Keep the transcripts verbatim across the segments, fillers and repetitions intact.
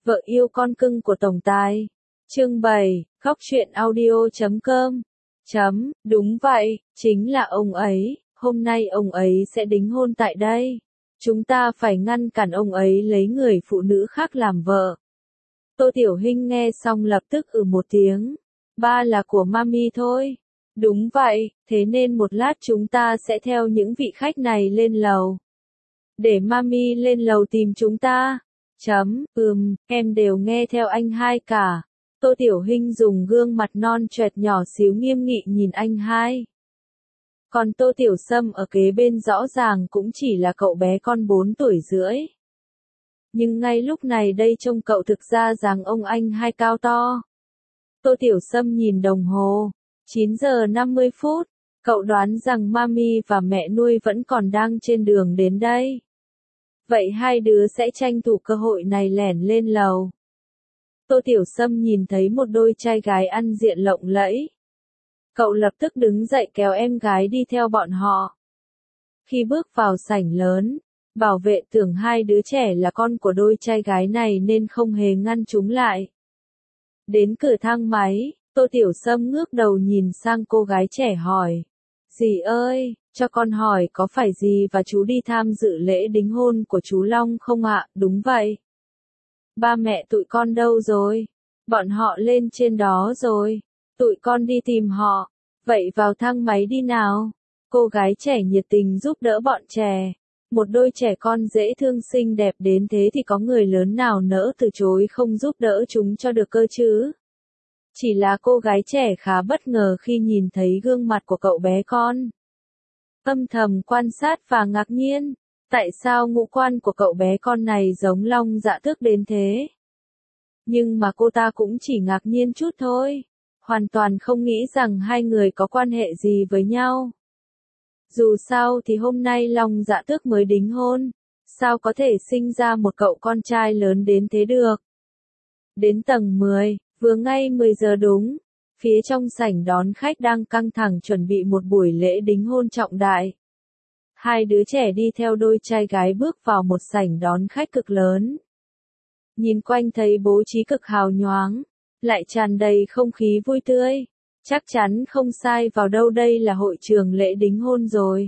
Vợ yêu con cưng của tổng tài. Chương bảy, khóc chuyện audio chấm com. Chấm, đúng vậy, chính là ông ấy, hôm nay ông ấy sẽ đính hôn tại đây. Chúng ta phải ngăn cản ông ấy lấy người phụ nữ khác làm vợ. Tô Tiểu Hinh nghe xong lập tức ừ một tiếng. Ba là của mami thôi. Đúng vậy, thế nên một lát chúng ta sẽ theo những vị khách này lên lầu. Để mami lên lầu tìm chúng ta. Chấm, ừm, em đều nghe theo anh hai cả. Tô Tiểu Hinh dùng gương mặt non choẹt nhỏ xíu nghiêm nghị nhìn anh hai. Còn Tô Tiểu Sâm ở kế bên rõ ràng cũng chỉ là cậu bé con bốn tuổi rưỡi. Nhưng ngay lúc này đây trông cậu thực ra rằng ông anh hai cao to. Tô Tiểu Sâm nhìn đồng hồ. chín giờ năm mươi phút. Cậu đoán rằng mami và mẹ nuôi vẫn còn đang trên đường đến đây. Vậy hai đứa sẽ tranh thủ cơ hội này lẻn lên lầu. Tô Tiểu Sâm nhìn thấy một đôi trai gái ăn diện lộng lẫy. Cậu lập tức đứng dậy kéo em gái đi theo bọn họ. Khi bước vào sảnh lớn, bảo vệ tưởng hai đứa trẻ là con của đôi trai gái này nên không hề ngăn chúng lại. Đến cửa thang máy, Tô Tiểu Sâm ngước đầu nhìn sang cô gái trẻ hỏi. Dì ơi, cho con hỏi có phải dì và chú đi tham dự lễ đính hôn của chú Long không ạ? Đúng vậy. Ba mẹ tụi con đâu rồi? Bọn họ lên trên đó rồi. Tụi con đi tìm họ. Vậy vào thang máy đi nào. Cô gái trẻ nhiệt tình giúp đỡ bọn trẻ. Một đôi trẻ con dễ thương xinh đẹp đến thế thì có người lớn nào nỡ từ chối không giúp đỡ chúng cho được cơ chứ? Chỉ là cô gái trẻ khá bất ngờ khi nhìn thấy gương mặt của cậu bé con. Âm thầm quan sát và ngạc nhiên. Tại sao ngũ quan của cậu bé con này giống Long Dạ Tước đến thế? Nhưng mà cô ta cũng chỉ ngạc nhiên chút thôi. Hoàn toàn không nghĩ rằng hai người có quan hệ gì với nhau. Dù sao thì hôm nay Long Dạ Tước mới đính hôn. Sao có thể sinh ra một cậu con trai lớn đến thế được? Đến tầng mười, vừa ngay mười giờ đúng. Phía trong sảnh đón khách đang căng thẳng chuẩn bị một buổi lễ đính hôn trọng đại. Hai đứa trẻ đi theo đôi trai gái bước vào một sảnh đón khách cực lớn. Nhìn quanh thấy bố trí cực hào nhoáng, lại tràn đầy không khí vui tươi. Chắc chắn không sai vào đâu, đây là hội trường lễ đính hôn rồi.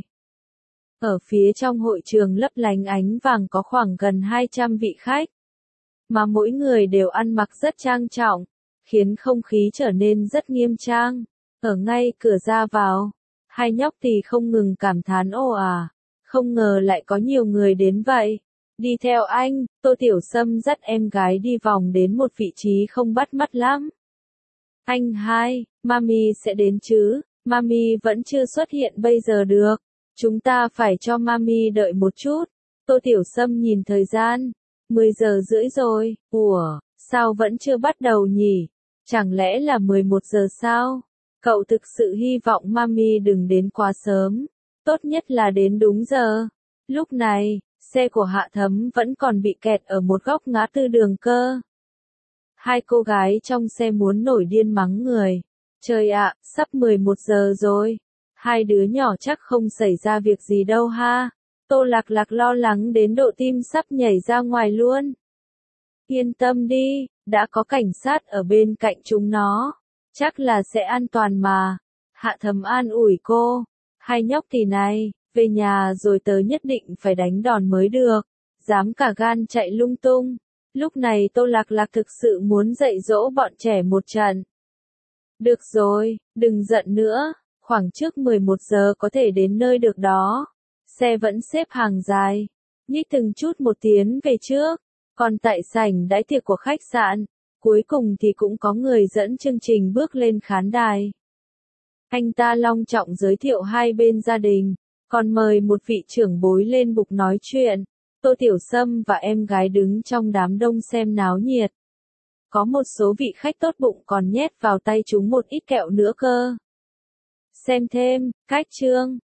Ở phía trong hội trường lấp lánh ánh vàng có khoảng gần hai trăm vị khách. Mà mỗi người đều ăn mặc rất trang trọng, khiến không khí trở nên rất nghiêm trang. Ở ngay cửa ra vào, hai nhóc thì không ngừng cảm thán ồ à, không ngờ lại có nhiều người đến vậy. Đi theo anh, Tô Tiểu Sâm dắt em gái đi vòng đến một vị trí không bắt mắt lắm. Anh hai, mami sẽ đến chứ, mami vẫn chưa xuất hiện bây giờ được. Chúng ta phải cho mami đợi một chút. Tô Tiểu Sâm nhìn thời gian, mười giờ rưỡi rồi, ủa, sao vẫn chưa bắt đầu nhỉ? Chẳng lẽ là mười một giờ sao? Cậu thực sự hy vọng mami đừng đến quá sớm, tốt nhất là đến đúng giờ. Lúc này, xe của Hạ Thấm vẫn còn bị kẹt ở một góc ngã tư đường cơ. Hai cô gái trong xe muốn nổi điên mắng người. Trời ạ, sắp mười một giờ rồi. Hai đứa nhỏ chắc không xảy ra việc gì đâu ha. Tô Lạc Lạc lo lắng đến độ tim sắp nhảy ra ngoài luôn. Yên tâm đi, đã có cảnh sát ở bên cạnh chúng nó. Chắc là sẽ an toàn mà. Hạ Thấm an ủi cô. Hai nhóc thì này, về nhà rồi tớ nhất định phải đánh đòn mới được. Dám cả gan chạy lung tung. Lúc này Tô Lạc Lạc thực sự muốn dạy dỗ bọn trẻ một trận. Được rồi, đừng giận nữa. Khoảng trước mười một giờ có thể đến nơi được đó. Xe vẫn xếp hàng dài. Nhích từng chút một tiến về trước. Còn tại sảnh đãi tiệc của khách sạn, cuối cùng thì cũng có người dẫn chương trình bước lên khán đài. Anh ta long trọng giới thiệu hai bên gia đình, còn mời một vị trưởng bối lên bục nói chuyện. Tô Tiểu Sâm và em gái đứng trong đám đông xem náo nhiệt. Có một số vị khách tốt bụng còn nhét vào tay chúng một ít kẹo nữa cơ. Xem thêm, cách chương.